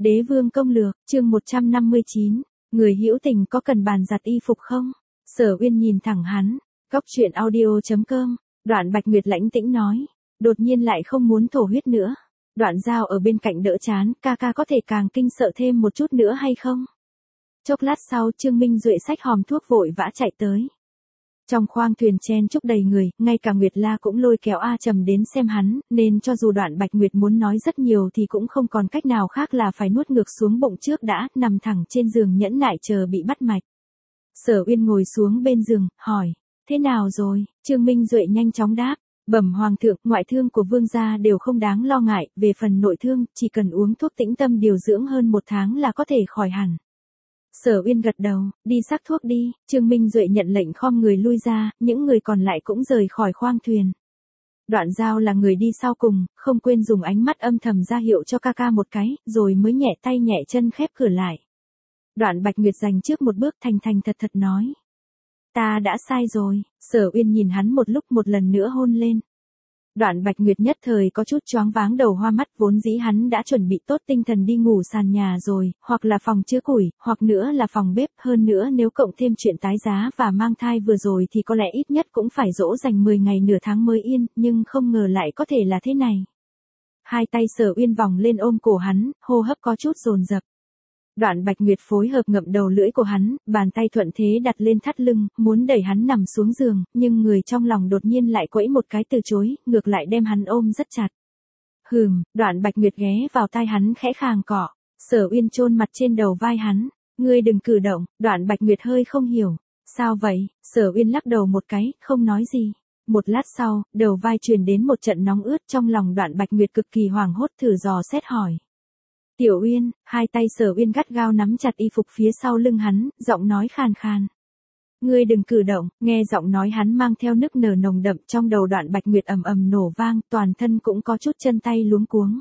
Đế vương công lược, chương 159, người hữu tình có cần bàn giặt y phục không? Sở Uyên nhìn thẳng hắn, góc chuyện audio.com, Đoạn Bạch Nguyệt lãnh tĩnh nói, đột nhiên lại không muốn thổ huyết nữa. Đoạn Giao ở bên cạnh đỡ chán, ca ca có thể càng kinh sợ thêm một chút nữa hay không? Chốc lát sau Trương Minh Duệ xách hòm thuốc vội vã chạy tới. Trong khoang thuyền chen chúc đầy người, ngay cả Nguyệt La cũng lôi kéo A Trầm đến xem hắn, nên cho dù Đoạn Bạch Nguyệt muốn nói rất nhiều thì cũng không còn cách nào khác là phải nuốt ngược xuống bụng trước đã, nằm thẳng trên giường nhẫn nại chờ bị bắt mạch. Sở Uyên ngồi xuống bên giường, hỏi, thế nào rồi? Trương Minh Duệ nhanh chóng đáp, bẩm hoàng thượng, ngoại thương của vương gia đều không đáng lo ngại, về phần nội thương, chỉ cần uống thuốc tĩnh tâm điều dưỡng hơn 1 tháng là có thể khỏi hẳn. Sở Uyên gật đầu, đi sắc thuốc đi. Trương Minh Duệ nhận lệnh khom người lui ra, những người còn lại cũng rời khỏi khoang thuyền. Đoạn Giao là người đi sau cùng, không quên dùng ánh mắt âm thầm ra hiệu cho ca ca một cái, rồi mới nhẹ tay nhẹ chân khép cửa lại. Đoạn Bạch Nguyệt giành trước một bước thành thành thật thật nói, ta đã sai rồi. Sở Uyên nhìn hắn một lúc một lần nữa hôn lên. Đoạn Bạch Nguyệt nhất thời có chút choáng váng đầu hoa mắt, vốn dĩ hắn đã chuẩn bị tốt tinh thần đi ngủ sàn nhà rồi, hoặc là phòng chứa củi, hoặc nữa là phòng bếp, hơn nữa nếu cộng thêm chuyện tái giá và mang thai vừa rồi thì có lẽ ít nhất cũng phải dỗ dành 10 ngày nửa tháng mới yên, nhưng không ngờ lại có thể là thế này. Hai tay Sở Uyên vòng lên ôm cổ hắn, hô hấp có chút dồn dập. Đoạn Bạch Nguyệt phối hợp ngậm đầu lưỡi của hắn, bàn tay thuận thế đặt lên thắt lưng, muốn đẩy hắn nằm xuống giường, nhưng người trong lòng đột nhiên lại quẫy một cái từ chối, ngược lại đem hắn ôm rất chặt. Đoạn Bạch Nguyệt ghé vào tai hắn khẽ khàng cọ. Sở Uyên chôn mặt trên đầu vai hắn, ngươi đừng cử động. Đoạn Bạch Nguyệt hơi không hiểu, sao vậy? Sở Uyên lắc đầu một cái, không nói gì. Một lát sau, đầu vai truyền đến một trận nóng ướt, trong lòng Đoạn Bạch Nguyệt cực kỳ hoảng hốt, thử dò xét hỏi. Tiểu Uyên, hai tay Sở Uyên gắt gao nắm chặt y phục phía sau lưng hắn, giọng nói khàn khàn. Ngươi đừng cử động. Nghe giọng nói hắn mang theo nức nở nồng đậm, trong đầu Đoạn Bạch Nguyệt ầm ầm nổ vang, toàn thân cũng có chút chân tay luống cuống.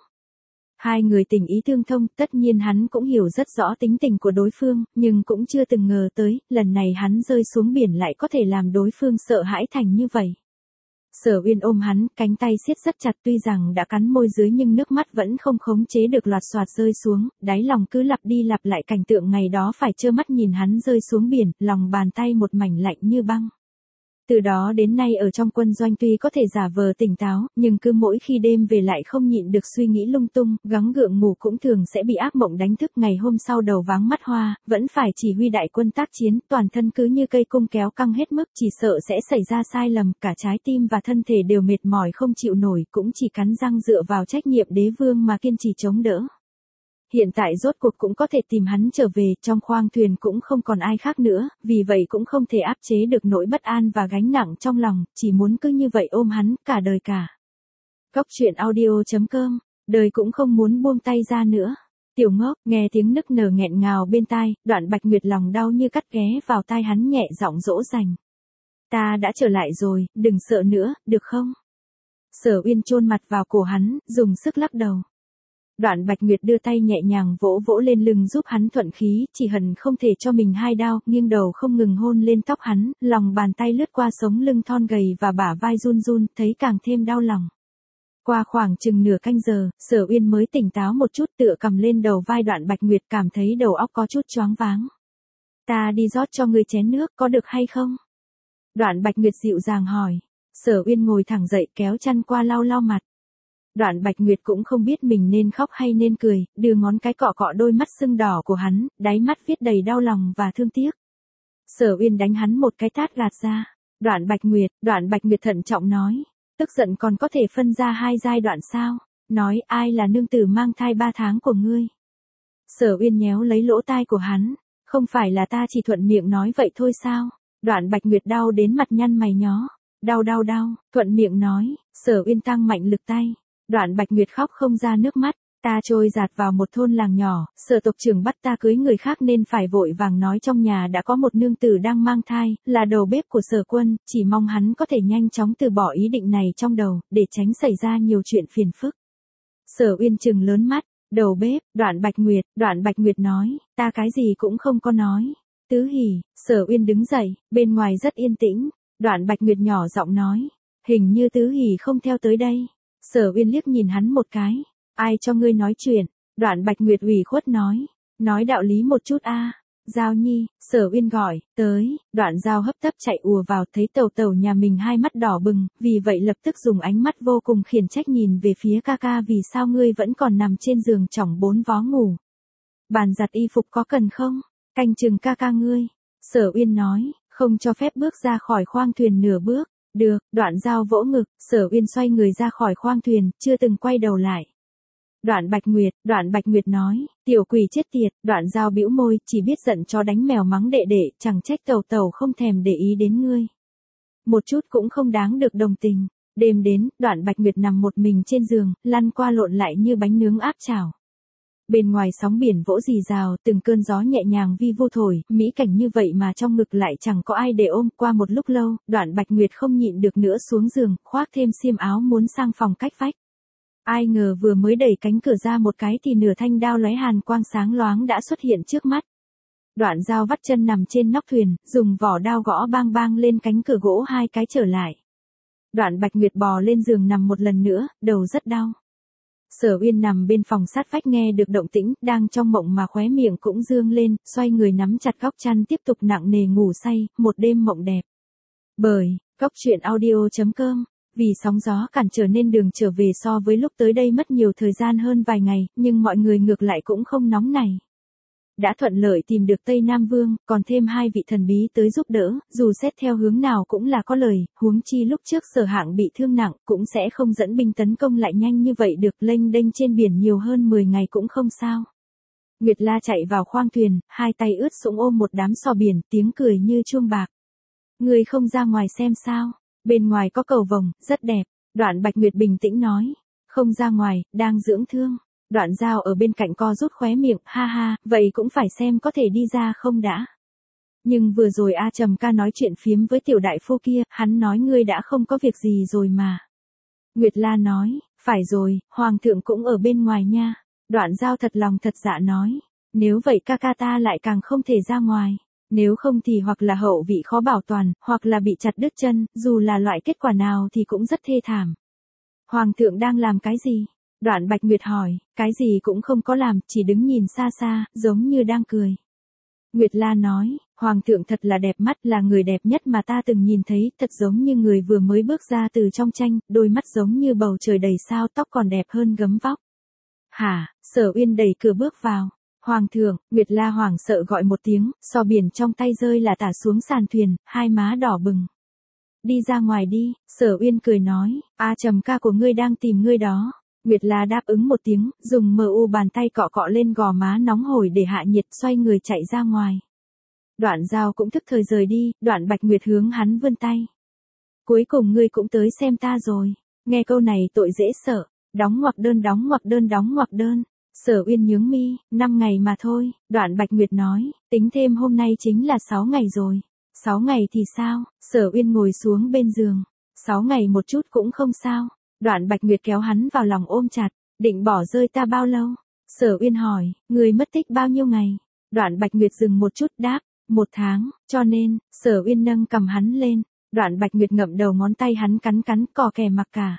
Hai người tình ý tương thông, tất nhiên hắn cũng hiểu rất rõ tính tình của đối phương, nhưng cũng chưa từng ngờ tới, lần này hắn rơi xuống biển lại có thể làm đối phương sợ hãi thành như vậy. Sở Uyên ôm hắn, cánh tay siết rất chặt, tuy rằng đã cắn môi dưới nhưng nước mắt vẫn không khống chế được loạt xoạt rơi xuống, đáy lòng cứ lặp đi lặp lại cảnh tượng ngày đó phải trơ mắt nhìn hắn rơi xuống biển, lòng bàn tay một mảnh lạnh như băng. Từ đó đến nay ở trong quân doanh tuy có thể giả vờ tỉnh táo, nhưng cứ mỗi khi đêm về lại không nhịn được suy nghĩ lung tung, gắng gượng ngủ cũng thường sẽ bị ác mộng đánh thức, ngày hôm sau đầu váng mắt hoa, vẫn phải chỉ huy đại quân tác chiến, toàn thân cứ như cây cung kéo căng hết mức, chỉ sợ sẽ xảy ra sai lầm, cả trái tim và thân thể đều mệt mỏi không chịu nổi, cũng chỉ cắn răng dựa vào trách nhiệm đế vương mà kiên trì chống đỡ. Hiện tại rốt cuộc cũng có thể tìm hắn trở về, trong khoang thuyền cũng không còn ai khác nữa, vì vậy cũng không thể áp chế được nỗi bất an và gánh nặng trong lòng, chỉ muốn cứ như vậy ôm hắn, cả đời cả. Góc chuyện audio.com, đời cũng không muốn buông tay ra nữa. Tiểu ngốc, nghe tiếng nức nở nghẹn ngào bên tai, Đoạn Bạch Nguyệt lòng đau như cắt ghé vào tai hắn nhẹ giọng dỗ dành. Ta đã trở lại rồi, đừng sợ nữa, được không? Sở Uyên chôn mặt vào cổ hắn, dùng sức lắc đầu. Đoạn Bạch Nguyệt đưa tay nhẹ nhàng vỗ vỗ lên lưng giúp hắn thuận khí, chỉ hận không thể cho mình 2 đao, nghiêng đầu không ngừng hôn lên tóc hắn, lòng bàn tay lướt qua sống lưng thon gầy và bả vai run run, thấy càng thêm đau lòng. Qua khoảng chừng nửa canh giờ, Sở Uyên mới tỉnh táo một chút, tựa cầm lên đầu vai Đoạn Bạch Nguyệt, cảm thấy đầu óc có chút choáng váng. Ta đi rót cho ngươi chén nước, có được hay không? Đoạn Bạch Nguyệt dịu dàng hỏi. Sở Uyên ngồi thẳng dậy, kéo chăn qua lau lau mặt. Đoạn Bạch Nguyệt cũng không biết mình nên khóc hay nên cười, đưa ngón cái cọ cọ đôi mắt sưng đỏ của hắn, đáy mắt viết đầy đau lòng và thương tiếc. Sở Uyên đánh hắn một cái tát gạt ra. Đoạn Bạch Nguyệt thận trọng nói, tức giận còn có thể phân ra 2 giai đoạn sao? Nói ai là nương tử mang thai 3 tháng của ngươi? Sở Uyên nhéo lấy lỗ tai của hắn, không phải là ta chỉ thuận miệng nói vậy thôi sao? Đoạn Bạch Nguyệt đau đến mặt nhăn mày nhó. Đau, thuận miệng nói. Sở Uyên tăng mạnh lực tay. Đoạn Bạch Nguyệt khóc không ra nước mắt, ta trôi dạt vào một thôn làng nhỏ, Sở tộc trưởng bắt ta cưới người khác nên phải vội vàng nói trong nhà đã có một nương tử đang mang thai, là đầu bếp của Sở quân, chỉ mong hắn có thể nhanh chóng từ bỏ ý định này trong đầu, để tránh xảy ra nhiều chuyện phiền phức. Sở Uyên trừng lớn mắt, đầu bếp, Đoạn Bạch Nguyệt nói, ta cái gì cũng không có nói. Tứ hỉ. Sở Uyên đứng dậy, bên ngoài rất yên tĩnh, Đoạn Bạch Nguyệt nhỏ giọng nói, hình như Tứ hỉ không theo tới đây. Sở Uyên liếc nhìn hắn một cái, ai cho ngươi nói chuyện? Đoạn Bạch Nguyệt ủy khuất nói đạo lý một chút a. Giao Nhi, Sở Uyên gọi, tới, Đoạn Giao hấp tấp chạy ùa vào, thấy Tẩu Tẩu nhà mình hai mắt đỏ bừng, vì vậy lập tức dùng ánh mắt vô cùng khiển trách nhìn về phía ca ca, vì sao ngươi vẫn còn nằm trên giường chỏng bốn vó ngủ. Bàn giặt y phục có cần không? Canh chừng ca ca ngươi. Sở Uyên nói, không cho phép bước ra khỏi khoang thuyền nửa bước. Được, Đoạn Giao vỗ ngực, Sở Uyên xoay người ra khỏi khoang thuyền, chưa từng quay đầu lại. Đoạn Bạch Nguyệt nói, tiểu quỷ chết tiệt. Đoạn Giao bĩu môi, chỉ biết giận chó đánh mèo mắng đệ đệ, chẳng trách Tẩu Tẩu không thèm để ý đến ngươi. Một chút cũng không đáng được đồng tình. Đêm đến, Đoạn Bạch Nguyệt nằm một mình trên giường, lăn qua lộn lại như bánh nướng áp chảo. Bên ngoài sóng biển vỗ rì rào, từng cơn gió nhẹ nhàng vi vu thổi, mỹ cảnh như vậy mà trong ngực lại chẳng có ai để ôm. Qua một lúc lâu, Đoạn Bạch Nguyệt không nhịn được nữa xuống giường, khoác thêm xiêm áo muốn sang phòng cách vách. Ai ngờ vừa mới đẩy cánh cửa ra một cái thì nửa thanh đao lóe hàn quang sáng loáng đã xuất hiện trước mắt. Đoạn Giao vắt chân nằm trên nóc thuyền, dùng vỏ đao gõ bang bang lên cánh cửa gỗ hai cái trở lại. Đoạn Bạch Nguyệt bò lên giường nằm một lần nữa, đầu rất đau. Sở Uyên nằm bên phòng sát vách nghe được động tĩnh, đang trong mộng mà khóe miệng cũng dương lên, xoay người nắm chặt góc chăn tiếp tục nặng nề ngủ say, một đêm mộng đẹp. Bởi, goctruyện.audio.com, vì sóng gió cản trở nên đường trở về so với lúc tới đây mất nhiều thời gian hơn vài ngày, nhưng mọi người ngược lại cũng không nóng nảy. Đã thuận lợi tìm được Tây Nam Vương, còn thêm hai vị thần bí tới giúp đỡ, dù xét theo hướng nào cũng là có lời, huống chi lúc trước Sở Hạng bị thương nặng, cũng sẽ không dẫn binh tấn công lại nhanh như vậy được, lênh đênh trên biển nhiều hơn 10 ngày cũng không sao. Nguyệt La chạy vào khoang thuyền, hai tay ướt sũng ôm một đám sò biển, tiếng cười như chuông bạc. Người không ra ngoài xem sao, bên ngoài có cầu vồng, rất đẹp. Đoạn Bạch Nguyệt bình tĩnh nói, không ra ngoài, đang dưỡng thương. Đoạn Giao ở bên cạnh co rút khóe miệng, ha ha, vậy cũng phải xem có thể đi ra không đã. Nhưng vừa rồi A Trầm ca nói chuyện phiếm với tiểu đại phu kia, hắn nói ngươi đã không có việc gì rồi mà. Nguyệt La nói, phải rồi, Hoàng thượng cũng ở bên ngoài nha. Đoạn Giao thật lòng thật dạ nói, nếu vậy ca ca ta lại càng không thể ra ngoài. Nếu không thì hoặc là hậu vị khó bảo toàn, hoặc là bị chặt đứt chân, dù là loại kết quả nào thì cũng rất thê thảm. Hoàng thượng đang làm cái gì? Đoạn Bạch Nguyệt hỏi, cái gì cũng không có làm, chỉ đứng nhìn xa xa, giống như đang cười. Nguyệt La nói, Hoàng thượng thật là đẹp mắt, là người đẹp nhất mà ta từng nhìn thấy, thật giống như người vừa mới bước ra từ trong tranh, đôi mắt giống như bầu trời đầy sao, tóc còn đẹp hơn gấm vóc. Hả? Sở Uyên đẩy cửa bước vào. Hoàng thượng, Nguyệt La hoảng sợ gọi một tiếng, sò biển trong tay rơi là tả xuống sàn thuyền, hai má đỏ bừng. Đi ra ngoài đi, Sở Uyên cười nói, A Trầm ca của ngươi đang tìm ngươi đó. Nguyệt La đáp ứng một tiếng, dùng bàn tay cọ cọ lên gò má nóng hổi để hạ nhiệt, xoay người chạy ra ngoài. Đoạn Giao cũng thức thời rời đi, Đoạn Bạch Nguyệt hướng hắn vươn tay. Cuối cùng ngươi cũng tới xem ta rồi. Nghe câu này tội dễ sợ. Đóng ngoặc đơn đóng ngoặc đơn đóng ngoặc đơn. Sở Uyên nhướng mi, 5 ngày mà thôi. Đoạn Bạch Nguyệt nói, tính thêm hôm nay chính là 6 ngày rồi. 6 ngày thì sao? Sở Uyên ngồi xuống bên giường. 6 ngày một chút cũng không sao. Đoạn Bạch Nguyệt kéo hắn vào lòng ôm chặt, định bỏ rơi ta bao lâu? Sở Uyên hỏi, người mất tích bao nhiêu ngày? Đoạn Bạch Nguyệt dừng một chút đáp, 1 tháng, cho nên, Sở Uyên nâng cầm hắn lên. Đoạn Bạch Nguyệt ngậm đầu ngón tay hắn cắn cắn, cò kè mặc cả.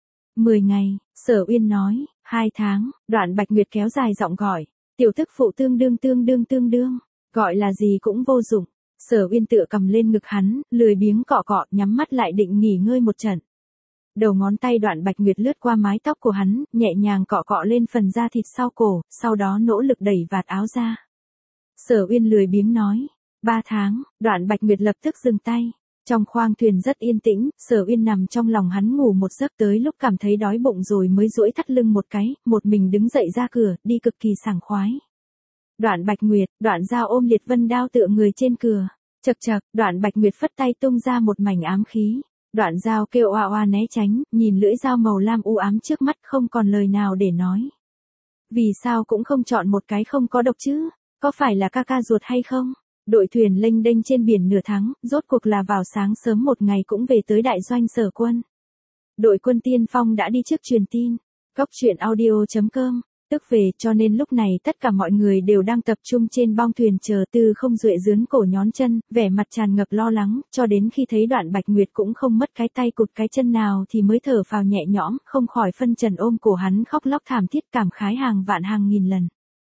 10 ngày, Sở Uyên nói, 2 tháng, Đoạn Bạch Nguyệt kéo dài giọng gọi, tiểu tức phụ tương đương, gọi là gì cũng vô dụng. Sở Uyên tựa cầm lên ngực hắn, lười biếng cọ cọ, nhắm mắt lại định nghỉ ngơi một trận. Đầu ngón tay Đoạn Bạch Nguyệt lướt qua mái tóc của hắn, nhẹ nhàng cọ cọ lên phần da thịt sau cổ, sau đó nỗ lực đẩy vạt áo ra. Sở Uyên lười biếng nói, 3 tháng, Đoạn Bạch Nguyệt lập tức dừng tay. Trong khoang thuyền rất yên tĩnh, Sở Uyên nằm trong lòng hắn ngủ một giấc, tới lúc cảm thấy đói bụng rồi mới duỗi thắt lưng một cái, một mình đứng dậy ra cửa, đi cực kỳ sảng khoái. Đoạn Bạch Nguyệt, Đoạn Giao ôm Liệt Vân đao tựa người trên cửa. Chậc chậc, Đoạn Bạch Nguyệt phất tay tung ra một mảnh ám khí. Đoạn Giao kêu oa oa né tránh, nhìn lưỡi dao màu lam u ám trước mắt không còn lời nào để nói. Vì sao cũng không chọn một cái không có độc chứ? Có phải là ca ca ruột hay không? Đội thuyền lênh đênh trên biển nửa tháng, rốt cuộc là vào sáng sớm một ngày cũng về tới đại doanh Sở quân. Đội quân tiên phong đã đi trước truyền tin. Goctruyện.audio.com tức về, cho nên lúc này tất cả mọi người đều đang tập trung trên bong thuyền chờ Tư Không Duệ dướn cổ nhón chân, vẻ mặt tràn ngập lo lắng, cho đến khi thấy Đoạn Bạch Nguyệt cũng không mất cái tay cụt cái chân nào thì mới thở phào nhẹ nhõm, không khỏi phân trần ôm cổ hắn khóc lóc thảm thiết cảm khái hàng vạn hàng nghìn lần.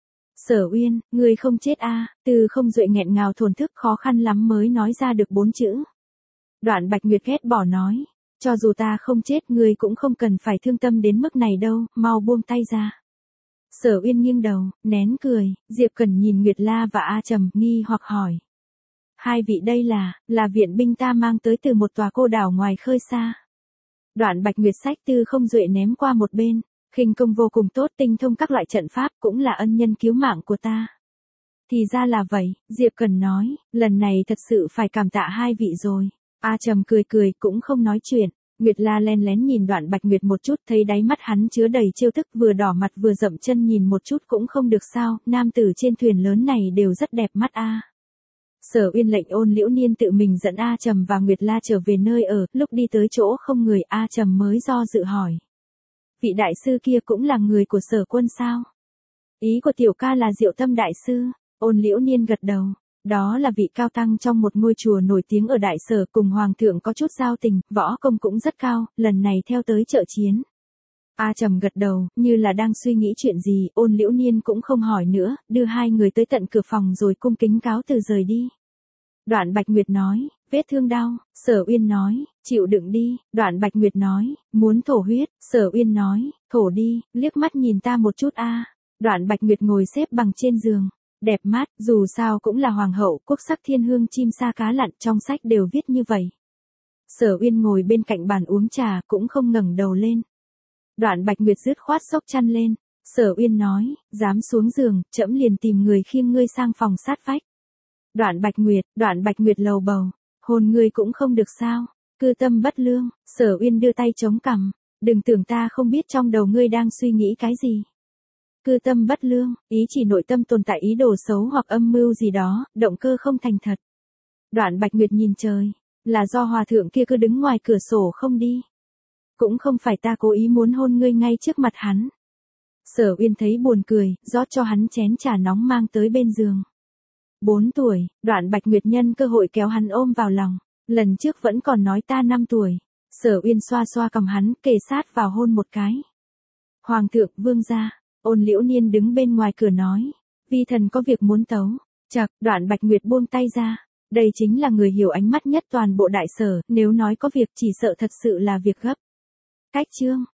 Sở Uyên, ngươi không chết a? Tư Không Duệ nghẹn ngào thổn thức khó khăn lắm mới nói ra được 4 chữ. Đoạn Bạch Nguyệt ghét bỏ nói, cho dù ta không chết ngươi cũng không cần phải thương tâm đến mức này đâu, mau buông tay ra. Sở Uyên nghiêng đầu, nén cười, Diệp Cẩn nhìn Nguyệt La và A Trầm, nghi hoặc hỏi. Hai vị đây là viện binh ta mang tới từ một tòa cô đảo ngoài khơi xa. Đoạn Bạch Nguyệt xách Tư Không Duệ ném qua một bên, khinh công vô cùng tốt, tinh thông các loại trận pháp, cũng là ân nhân cứu mạng của ta. Thì ra là vậy, Diệp Cẩn nói, lần này thật sự phải cảm tạ hai vị rồi. A Trầm cười cười cũng không nói chuyện. Nguyệt La len lén nhìn Đoạn Bạch Nguyệt một chút, thấy đáy mắt hắn chứa đầy trêu tức, vừa đỏ mặt vừa dậm chân nhìn một chút cũng không được sao, nam tử trên thuyền lớn này đều rất đẹp mắt a. Sở Uyên lệnh Ôn Liễu Niên tự mình dẫn A Trầm và Nguyệt La trở về nơi ở, lúc đi tới chỗ không người A Trầm mới do dự hỏi. Vị đại sư kia cũng là người của Sở Quân sao? Ý của tiểu ca là Diệu Tâm đại sư. Ôn Liễu Niên gật đầu. Đó là vị cao tăng trong một ngôi chùa nổi tiếng ở Đại Sở, cùng hoàng thượng có chút giao tình, võ công cũng rất cao, lần này theo tới trợ chiến. A Trầm gật đầu, như là đang suy nghĩ chuyện gì, Ôn Liễu Niên cũng không hỏi nữa, đưa hai người tới tận cửa phòng rồi cung kính cáo từ rời đi. Đoạn Bạch Nguyệt nói, vết thương đau, Sở Uyên nói, chịu đựng đi, Đoạn Bạch Nguyệt nói, muốn thổ huyết, Sở Uyên nói, thổ đi, liếc mắt nhìn ta một chút a. Đoạn Bạch Nguyệt ngồi xếp bằng trên giường. Đẹp mắt, dù sao cũng là hoàng hậu, quốc sắc thiên hương chim sa cá lặn, trong sách đều viết như vậy. Sở Uyên ngồi bên cạnh bàn uống trà, cũng không ngẩng đầu lên. Đoạn Bạch Nguyệt dứt khoát xốc chăn lên. Sở Uyên nói, dám xuống giường, trẫm liền tìm người khiêng ngươi sang phòng sát vách. Đoạn Bạch Nguyệt lầu bầu, hôn ngươi cũng không được sao, cư tâm bất lương. Sở Uyên đưa tay chống cằm, đừng tưởng ta không biết trong đầu ngươi đang suy nghĩ cái gì. Cư tâm bất lương, ý chỉ nội tâm tồn tại ý đồ xấu hoặc âm mưu gì đó, động cơ không thành thật. Đoạn Bạch Nguyệt nhìn trời, là do hòa thượng kia cứ đứng ngoài cửa sổ không đi. Cũng không phải ta cố ý muốn hôn ngươi ngay trước mặt hắn. Sở Uyên thấy buồn cười, rót cho hắn chén trà nóng mang tới bên giường. 4 tuổi, Đoạn Bạch Nguyệt nhân cơ hội kéo hắn ôm vào lòng. Lần trước vẫn còn nói ta 5 tuổi. Sở Uyên xoa xoa cầm hắn, kề sát vào hôn một cái. Hoàng thượng, vương gia. Ôn Liễu Niên đứng bên ngoài cửa nói, vi thần có việc muốn tấu. Chậc, Đoạn Bạch Nguyệt buông tay ra. Đây chính là người hiểu ánh mắt nhất toàn bộ Đại Sở, nếu nói có việc chỉ sợ thật sự là việc gấp. Cách chương